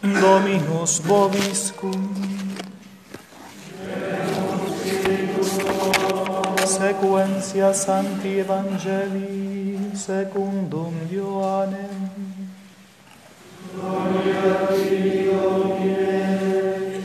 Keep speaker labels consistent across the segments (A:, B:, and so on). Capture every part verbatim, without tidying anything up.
A: Dominus vobiscum. Sequentia Sancti Evangelii secundum Ioannem. Gloria a Dei, Domine.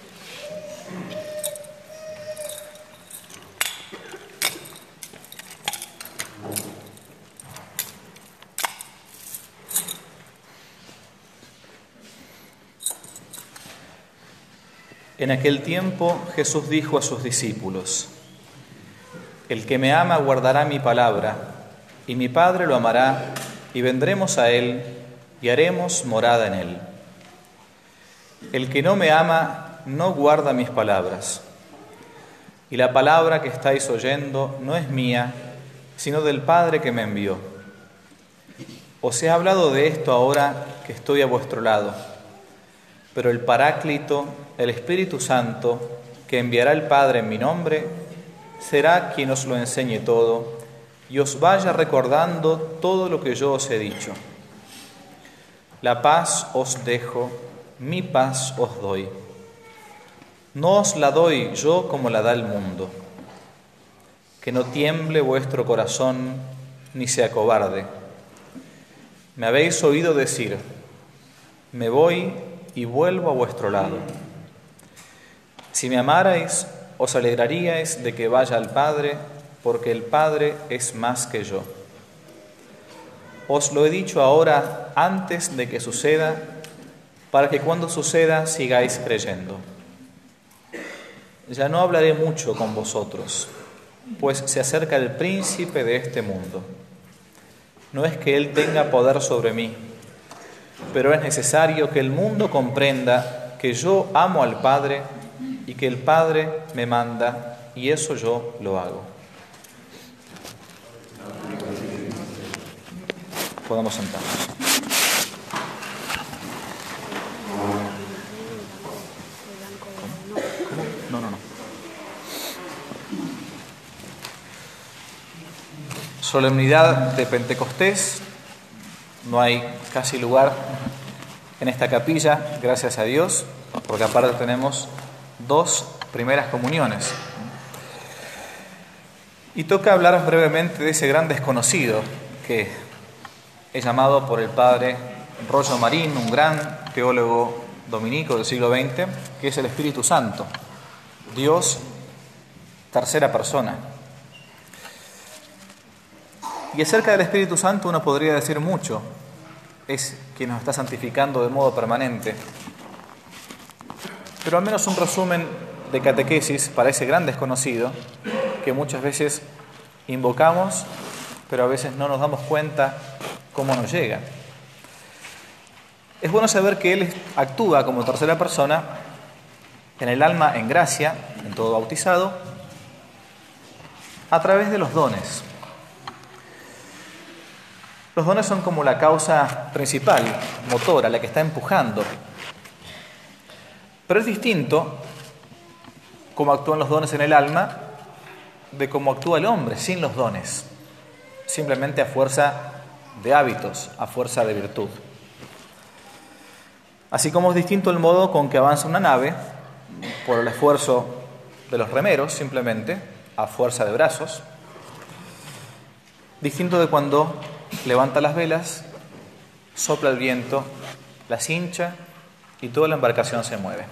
A: En aquel tiempo Jesús dijo a sus discípulos: El que me ama guardará mi palabra, y mi Padre lo amará, y vendremos a él, y haremos morada en él. El que no me ama no guarda mis palabras, y la palabra que estáis oyendo no es mía, sino del Padre que me envió. Os he hablado de esto ahora que estoy a vuestro lado, pero el Paráclito, el Espíritu Santo, que enviará el Padre en mi nombre, será quien os lo enseñe todo y os vaya recordando todo lo que yo os he dicho. La paz os dejo, mi paz os doy. No os la doy yo como la da el mundo. Que no tiemble vuestro corazón ni sea cobarde. Me habéis oído decir: me voy y vuelvo a vuestro lado. Si me amarais, os alegraríais de que vaya al Padre, porque el Padre es más que yo. Os lo he dicho ahora antes de que suceda, para que cuando suceda sigáis creyendo. Ya no hablaré mucho con vosotros, pues se acerca el príncipe de este mundo. No es que él tenga poder sobre mí, pero es necesario que el mundo comprenda que yo amo al Padre y que el Padre me manda, y eso yo lo hago. Podemos sentarnos. ¿Cómo? No, no, no. Solemnidad de Pentecostés. No hay casi lugar en esta capilla, gracias a Dios, porque aparte tenemos dos primeras comuniones. Y toca hablar brevemente de ese gran desconocido que es llamado por el padre Royo Marín, un gran teólogo dominico del siglo veinte, que es el Espíritu Santo, Dios, tercera persona. Y acerca del Espíritu Santo uno podría decir mucho. Es quien nos está santificando de modo permanente. Pero al menos un resumen de catequesis para ese gran desconocido que muchas veces invocamos, pero a veces no nos damos cuenta cómo nos llega. Es bueno saber que Él actúa como tercera persona en el alma en gracia, en todo bautizado, a través de los dones. Los dones son como la causa principal, motora, la que está empujando. Pero es distinto cómo actúan los dones en el alma de cómo actúa el hombre sin los dones, simplemente a fuerza de hábitos, a fuerza de virtud. Así como es distinto el modo con que avanza una nave, por el esfuerzo de los remeros, simplemente, a fuerza de brazos, distinto de cuando levanta las velas, sopla el viento, las hincha y toda la embarcación se mueve.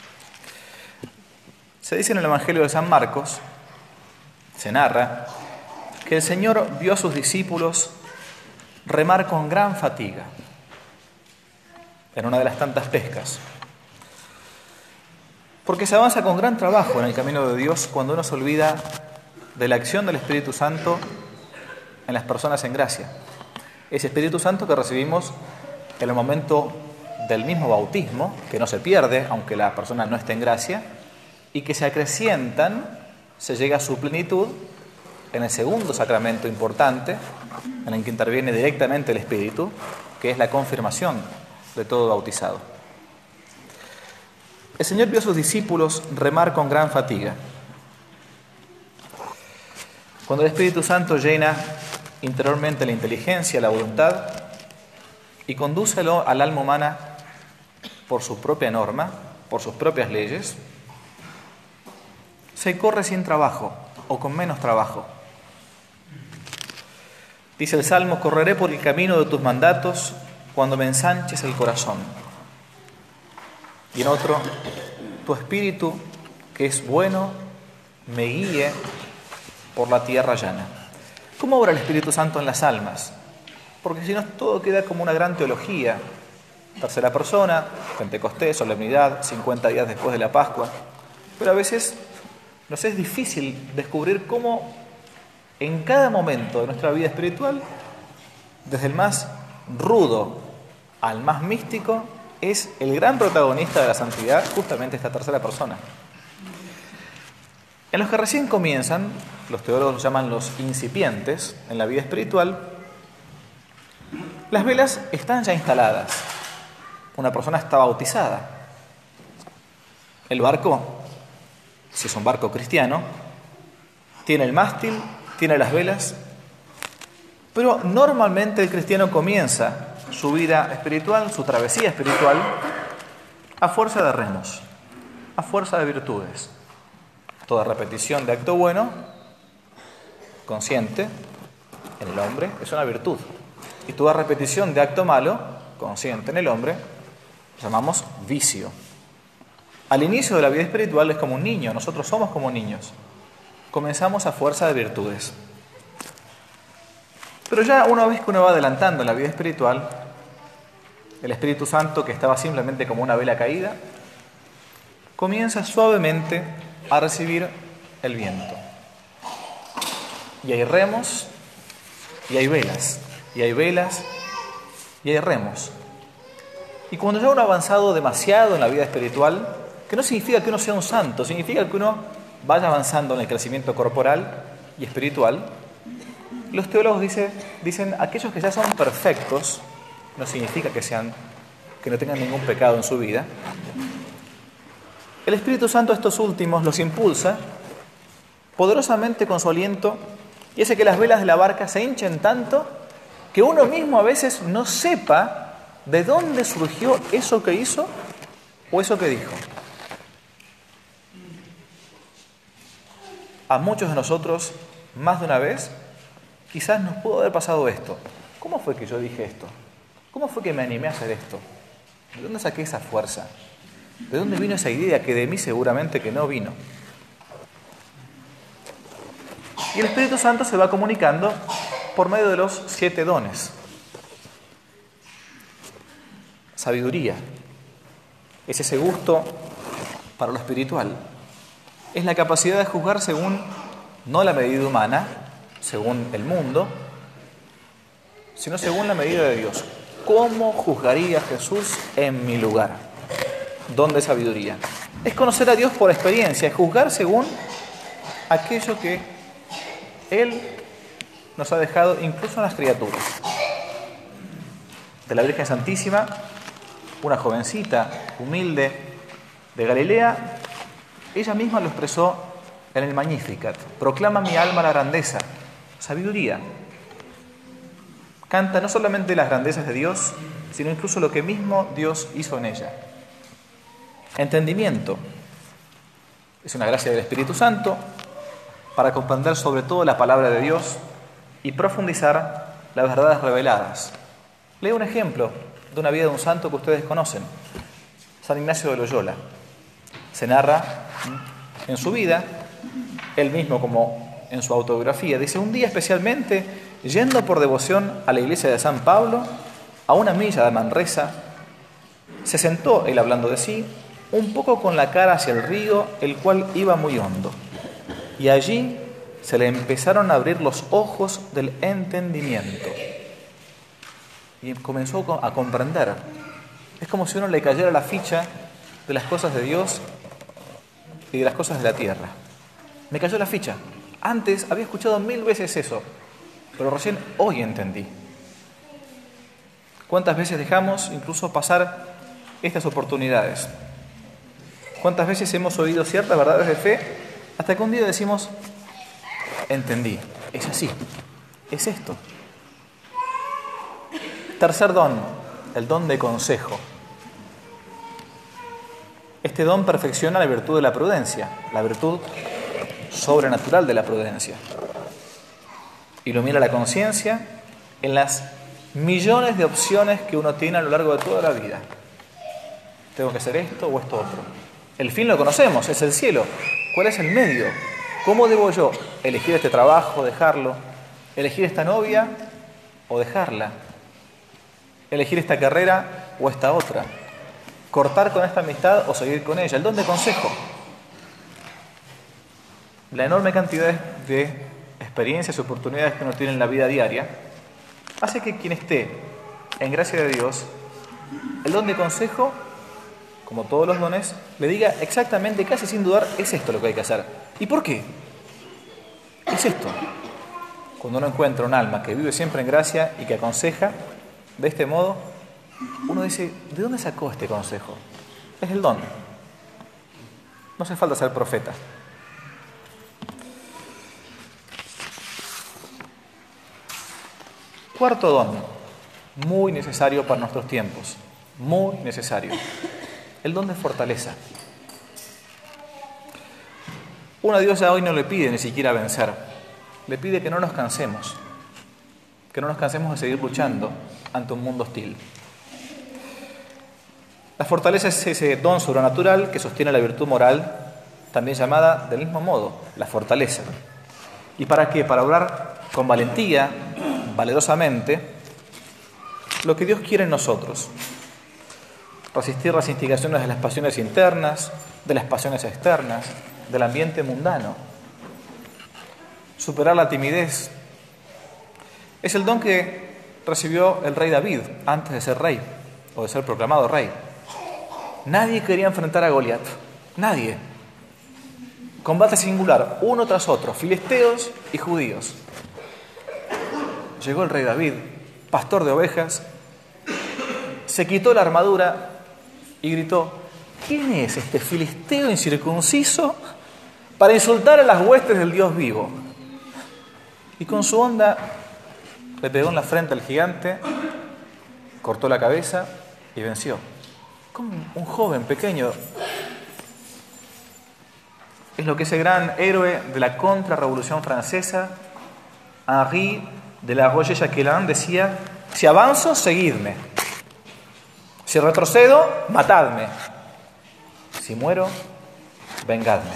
A: Se dice en el Evangelio de San Marcos, se narra, que el Señor vio a sus discípulos remar con gran fatiga en una de las tantas pescas. Porque se avanza con gran trabajo en el camino de Dios cuando uno se olvida de la acción del Espíritu Santo en las personas en gracia. Ese Espíritu Santo que recibimos en el momento del mismo bautismo, que no se pierde, aunque la persona no esté en gracia, y que se acrecientan, se llega a su plenitud en el segundo sacramento importante, en el que interviene directamente el Espíritu, que es la confirmación de todo bautizado. El Señor vio a sus discípulos remar con gran fatiga. Cuando el Espíritu Santo llena interiormente la inteligencia, la voluntad, y condúcelo al alma humana por su propia norma, por sus propias leyes, se corre sin trabajo o con menos trabajo. Dice el Salmo: correré por el camino de tus mandatos cuando me ensanches el corazón. Y en otro: tu espíritu, que es bueno, me guíe por la tierra llana. ¿Cómo obra el Espíritu Santo en las almas? Porque si no, todo queda como una gran teología. Tercera persona, Pentecostés, solemnidad, cincuenta días después de la Pascua. Pero a veces nos es difícil descubrir cómo en cada momento de nuestra vida espiritual, desde el más rudo al más místico, es el gran protagonista de la santidad justamente esta tercera persona. En los que recién comienzan, los teólogos los llaman los incipientes en la vida espiritual, las velas están ya instaladas. Una persona está bautizada. El barco, si es un barco cristiano, tiene el mástil, tiene las velas, pero normalmente el cristiano comienza su vida espiritual, su travesía espiritual, a fuerza de remos, a fuerza de virtudes. Toda repetición de acto bueno, consciente, en el hombre, es una virtud. Y toda repetición de acto malo, consciente en el hombre, llamamos vicio. Al inicio de la vida espiritual es como un niño, nosotros somos como niños. Comenzamos a fuerza de virtudes. Pero ya una vez que uno va adelantando en la vida espiritual, el Espíritu Santo, que estaba simplemente como una vela caída, comienza suavemente a recibir el viento. Y hay remos, y hay velas, y hay velas, y hay remos. Y cuando ya uno ha avanzado demasiado en la vida espiritual, que no significa que uno sea un santo, significa que uno vaya avanzando en el crecimiento corporal y espiritual, los teólogos dice, dicen, aquellos que ya son perfectos, no significa que sean, que no tengan ningún pecado en su vida, el Espíritu Santo a estos últimos los impulsa poderosamente con su aliento y hace que las velas de la barca se hinchen tanto que uno mismo a veces no sepa de dónde surgió eso que hizo o eso que dijo. A muchos de nosotros, más de una vez, quizás nos pudo haber pasado esto. ¿Cómo fue que yo dije esto? ¿Cómo fue que me animé a hacer esto? ¿De dónde saqué esa fuerza? ¿De dónde vino esa idea que de mí seguramente que no vino? Y el Espíritu Santo se va comunicando por medio de los siete dones. Sabiduría es ese gusto para lo espiritual. Es la capacidad de juzgar según, no la medida humana, según el mundo, sino según la medida de Dios. ¿Cómo juzgaría Jesús en mi lugar? Don de sabiduría. Es conocer a Dios por experiencia, es juzgar según aquello que Él nos ha dejado, incluso en las criaturas. De la Virgen Santísima, una jovencita humilde de Galilea, ella misma lo expresó en el Magnificat. Proclama mi alma la grandeza, sabiduría. Canta no solamente las grandezas de Dios, sino incluso lo que mismo Dios hizo en ella. Entendimiento. Es una gracia del Espíritu Santo para comprender sobre todo la palabra de Dios y profundizar las verdades reveladas. Leo un ejemplo de una vida de un santo que ustedes conocen, San Ignacio de Loyola. Se narra en su vida, él mismo como en su autobiografía, dice: un día especialmente, yendo por devoción a la iglesia de San Pablo, a una milla de Manresa, se sentó, él hablando de sí, un poco con la cara hacia el río, el cual iba muy hondo. Y allí se le empezaron a abrir los ojos del entendimiento. Y comenzó a comprender. Es como si a uno le cayera la ficha de las cosas de Dios y de las cosas de la tierra. Me cayó la ficha. Antes había escuchado mil veces eso, pero recién hoy entendí. ¿Cuántas veces dejamos incluso pasar estas oportunidades? ¿Cuántas veces hemos oído ciertas verdades de fe hasta que un día decimos: entendí, es así, es esto? Tercer don, el don de consejo. Este don perfecciona la virtud de la prudencia, la virtud sobrenatural de la prudencia. Ilumina la conciencia en las millones de opciones que uno tiene a lo largo de toda la vida. Tengo que hacer esto o esto otro. El fin lo conocemos, es el cielo. ¿Cuál es el medio? ¿Cómo debo yo elegir este trabajo, dejarlo? ¿Elegir esta novia o dejarla? ¿Elegir esta carrera o esta otra? ¿Cortar con esta amistad o seguir con ella? El don de consejo. La enorme cantidad de experiencias y oportunidades que uno tiene en la vida diaria hace que quien esté en gracia de Dios, el don de consejo, como todos los dones, le diga exactamente, casi sin dudar, es esto lo que hay que hacer. ¿Y por qué? Es esto. Cuando uno encuentra un alma que vive siempre en gracia y que aconseja de este modo, uno dice, ¿de dónde sacó este consejo? Es el don. No hace falta ser profeta. Cuarto don, muy necesario para nuestros tiempos, muy necesario. El don de fortaleza. Uno a Dios ya hoy no le pide ni siquiera vencer, le pide que no nos cansemos, que no nos cansemos de seguir luchando ante un mundo hostil. La fortaleza es ese don sobrenatural que sostiene la virtud moral, también llamada del mismo modo, la fortaleza. ¿Y para qué? Para obrar con valentía, valerosamente, lo que Dios quiere en nosotros. Resistir las instigaciones de las pasiones internas, de las pasiones externas, del ambiente mundano. Superar la timidez. Es el don que recibió el rey David antes de ser rey, o de ser proclamado rey. Nadie quería enfrentar a Goliat. Nadie. Combate singular, uno tras otro, filisteos y judíos. Llegó el rey David, pastor de ovejas, se quitó la armadura y gritó, ¿quién es este filisteo incircunciso para insultar a las huestes del Dios vivo? Y con su honda le pegó en la frente al gigante, cortó la cabeza y venció. Como un joven pequeño. Es lo que ese gran héroe de la contrarrevolución francesa, Henri de la Roche-Jacquelin, decía, si avanzo, seguidme. Si retrocedo, matadme. Si muero, vengadme.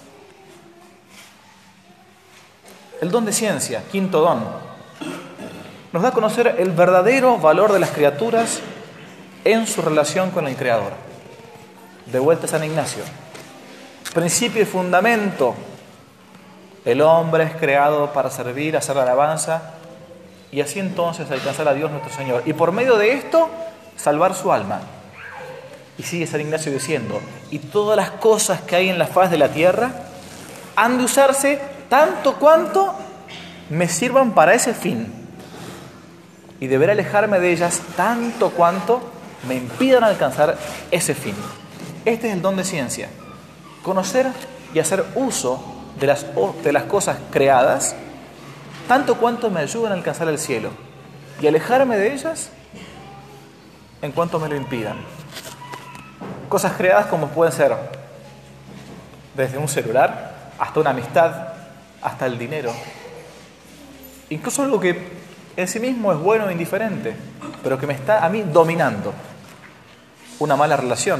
A: El don de ciencia, quinto don, nos da a conocer el verdadero valor de las criaturas en su relación con el Creador. De vuelta a San Ignacio. Principio y fundamento. El hombre es creado para servir, hacer la alabanza y así entonces alcanzar a Dios nuestro Señor. Y por medio de esto, salvar su alma. Y sigue San Ignacio diciendo, y todas las cosas que hay en la faz de la tierra han de usarse tanto cuanto me sirvan para ese fin. Y deberé alejarme de ellas tanto cuanto me impidan alcanzar ese fin. Este es el don de ciencia. Conocer y hacer uso de las, de las cosas creadas tanto cuanto me ayudan a alcanzar el cielo. Y alejarme de ellas en cuanto me lo impidan. Cosas creadas como pueden ser desde un celular hasta una amistad, hasta el dinero. Incluso algo que en sí mismo es bueno o indiferente, pero que me está a mí dominando. Una mala relación.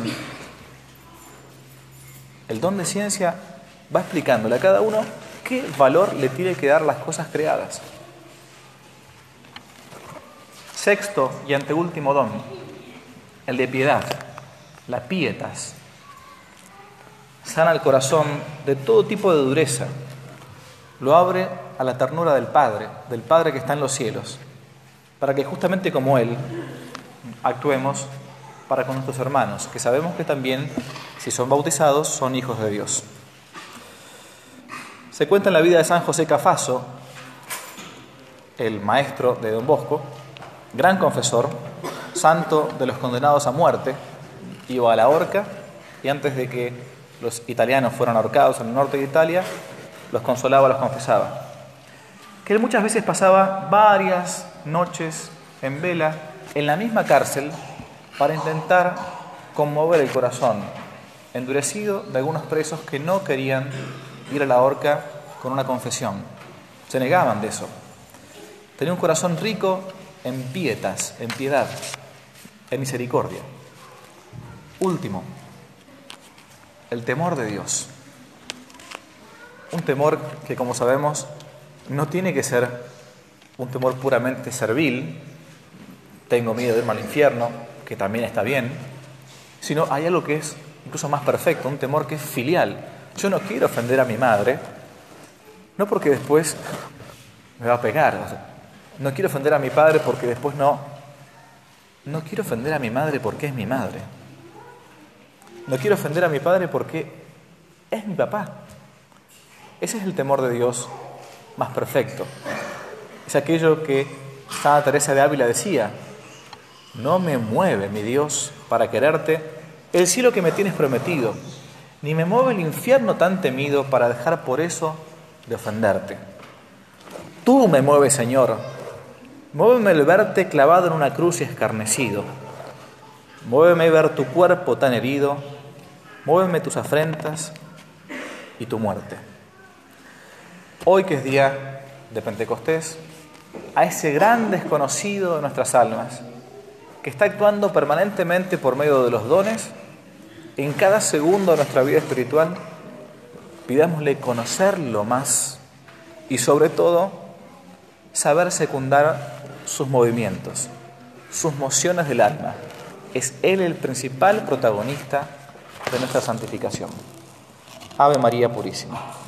A: El don de ciencia va explicándole a cada uno qué valor le tiene que dar las cosas creadas. Sexto y anteúltimo don, el de piedad, la pietas. Sana el corazón de todo tipo de dureza. Lo abre a la ternura del Padre, del Padre que está en los cielos, para que justamente como Él actuemos para con nuestros hermanos, que sabemos que también, si son bautizados, son hijos de Dios. Se cuenta en la vida de San José Cafaso, el maestro de Don Bosco, gran confesor, santo de los condenados a muerte, iba a la horca y antes de que los italianos fueran ahorcados en el norte de Italia, los consolaba, los confesaba. Que él muchas veces pasaba varias noches en vela en la misma cárcel para intentar conmover el corazón endurecido de algunos presos que no querían ir a la horca con una confesión. Se negaban de eso. Tenía un corazón rico en pietas, en piedad, en misericordia. Último, el temor de Dios. Un temor que, como sabemos, no tiene que ser un temor puramente servil, tengo miedo de irme al infierno, que también está bien, sino hay algo que es incluso más perfecto, un temor que es filial. Yo no quiero ofender a mi madre, no porque después me va a pegar, o sea, no quiero ofender a mi padre porque después no, no quiero ofender a mi madre porque es mi madre, no quiero ofender a mi padre porque es mi papá. Ese es el temor de Dios más perfecto. Es aquello que Santa Teresa de Ávila decía: no me mueve, mi Dios, para quererte el cielo que me tienes prometido, ni me mueve el infierno tan temido para dejar por eso de ofenderte. Tú me mueves, Señor, muéveme el verte clavado en una cruz y escarnecido, muéveme ver tu cuerpo tan herido, muéveme tus afrentas y tu muerte. Hoy, que es día de Pentecostés, a ese gran desconocido de nuestras almas, que está actuando permanentemente por medio de los dones en cada segundo de nuestra vida espiritual, pidámosle conocerlo más y, sobre todo, saber secundar sus movimientos, sus mociones del alma. Es Él el principal protagonista de nuestra santificación. Ave María Purísima.